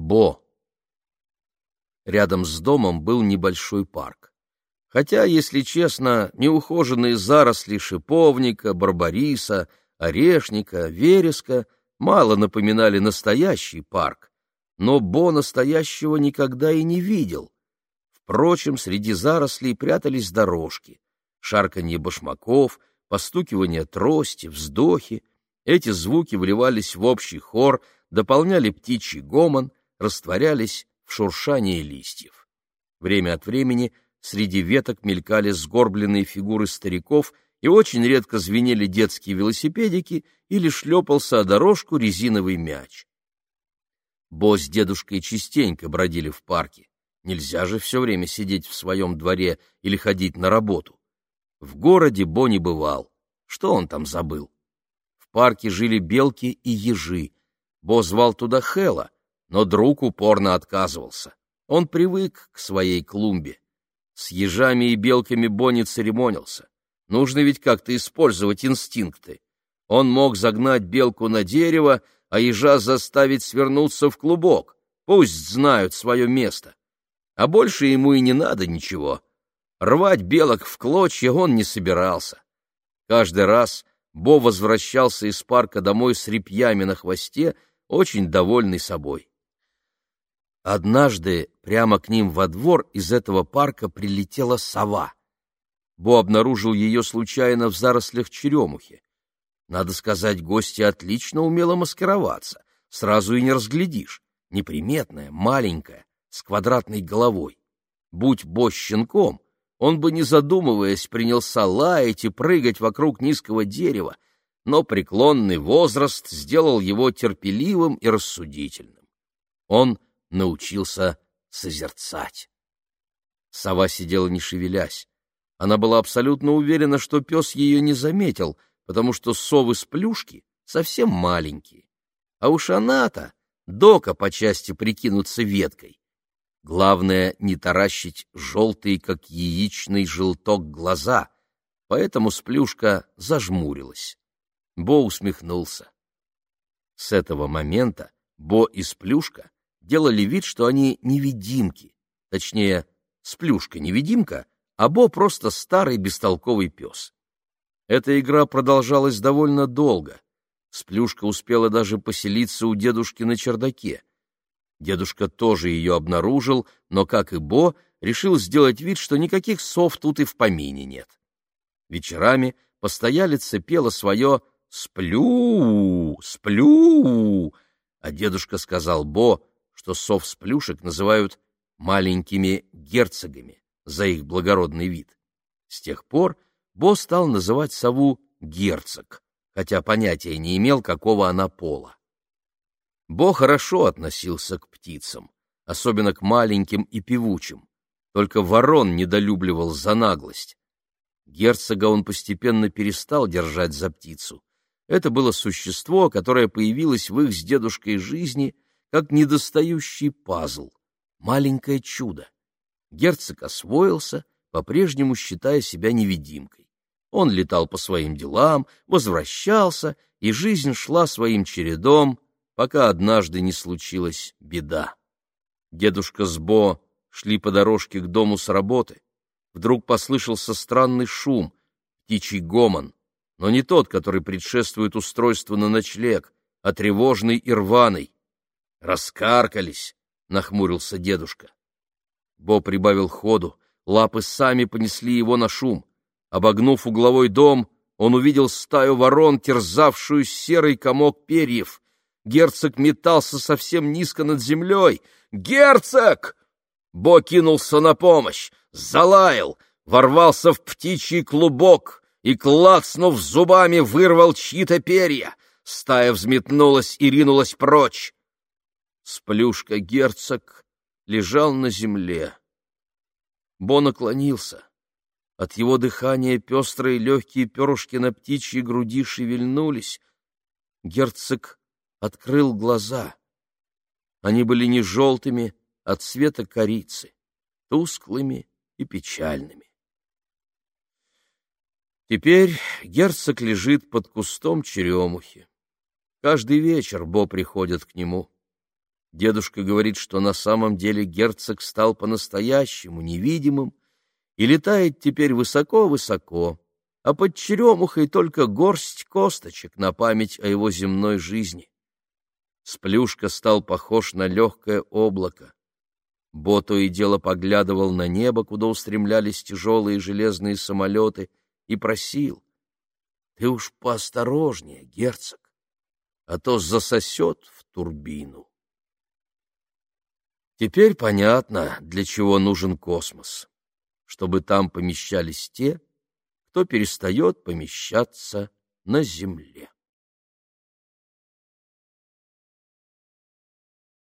Бо. Рядом с домом был небольшой парк. Хотя, если честно, неухоженные заросли шиповника, барбариса, орешника, вереска мало напоминали настоящий парк, но Бо настоящего никогда и не видел. Впрочем, среди зарослей прятались дорожки, шарканье башмаков, постукивание трости, вздохи. Эти звуки вливались в общий хор, дополняли птичий гомон, растворялись в шуршании листьев. Время от времени среди веток мелькали сгорбленные фигуры стариков, и очень редко звенели детские велосипедики или шлепался о дорожку резиновый мяч. Бо с дедушкой частенько бродили в парке. Нельзя же все время сидеть в своем дворе или ходить на работу. В городе Бо не бывал. Что он там забыл? В парке жили белки и ежи. Бо звал туда Хэла, но друг упорно отказывался. Он привык к своей клумбе. С ежами и белками Бо не церемонился. Нужно ведь как-то использовать инстинкты. Он мог загнать белку на дерево, а ежа заставить свернуться в клубок. Пусть знают свое место. А больше ему и не надо ничего. Рвать белок в клочья он не собирался. Каждый раз Бо возвращался из парка домой с репьями на хвосте, очень довольный собой. Однажды прямо к ним во двор из этого парка прилетела сова. Бо обнаружил ее случайно в зарослях черемухи. Надо сказать, гостья отлично умела маскироваться, сразу и не разглядишь. Неприметная, маленькая, с квадратной головой. Будь Бо щенком, он бы, не задумываясь, принялся лаять и прыгать вокруг низкого дерева, но преклонный возраст сделал его терпеливым и рассудительным. Он научился созерцать. Сова сидела не шевелясь. Она была абсолютно уверена, что пес ее не заметил, потому что совы с плюшки совсем маленькие. А уж она-то дока по части прикинуться веткой. Главное не таращить желтые, как яичный желток, глаза, поэтому Сплюшка зажмурилась. Бо усмехнулся. С этого момента Бо и Сплюшка делали вид, что они невидимки, точнее, Сплюшка-невидимка, а Бо просто старый бестолковый пес. Эта игра продолжалась довольно долго. Сплюшка успела даже поселиться у дедушки на чердаке. Дедушка тоже ее обнаружил, но, как и Бо, решил сделать вид, что никаких сов тут и в помине нет. Вечерами постоялица пела свое «Сплю, сплю», а дедушка сказал Бо, что сов-сплюшек называют маленькими герцогами за их благородный вид. С тех пор Бо стал называть сову герцог, хотя понятия не имел, какого она пола. Бо хорошо относился к птицам, особенно к маленьким и певучим, только ворон недолюбливал за наглость. Герцога он постепенно перестал держать за птицу. Это было существо, которое появилось в их с дедушкой жизни как недостающий пазл, маленькое чудо. Герцог освоился, по-прежнему считая себя невидимкой. Он летал по своим делам, возвращался, и жизнь шла своим чередом, пока однажды не случилась беда. Дедушка с Бо шли по дорожке к дому с работы. Вдруг послышался странный шум, птичий гомон, но не тот, который предшествует устройству на ночлег, а тревожный и рваный. «Раскаркались!» — нахмурился дедушка. Бо прибавил ходу, лапы сами понесли его на шум. Обогнув угловой дом, он увидел стаю ворон, терзавшую серый комок перьев. Герцог метался совсем низко над землей. «Герцог!» Бо кинулся на помощь, залаял, ворвался в птичий клубок и, клацнув зубами, вырвал чьи-то перья. Стая взметнулась и ринулась прочь. Сплюшка-герцог лежал на земле. Бо наклонился. От его дыхания пестрые легкие перышки на птичьей груди шевельнулись. Герцог открыл глаза. Они были не желтыми, а цвета корицы, тусклыми и печальными. Теперь герцог лежит под кустом черемухи. Каждый вечер Бо приходит к нему. Дедушка говорит, что на самом деле герцог стал по-настоящему невидимым и летает теперь высоко-высоко, а под черемухой только горсть косточек на память о его земной жизни. Сплюшка стал похож на легкое облако. Бо то и дело поглядывал на небо, куда устремлялись тяжелые железные самолеты, и просил: «Ты уж поосторожнее, герцог, а то засосет в турбину». Теперь понятно, для чего нужен космос, чтобы там помещались те, кто перестает помещаться на Земле.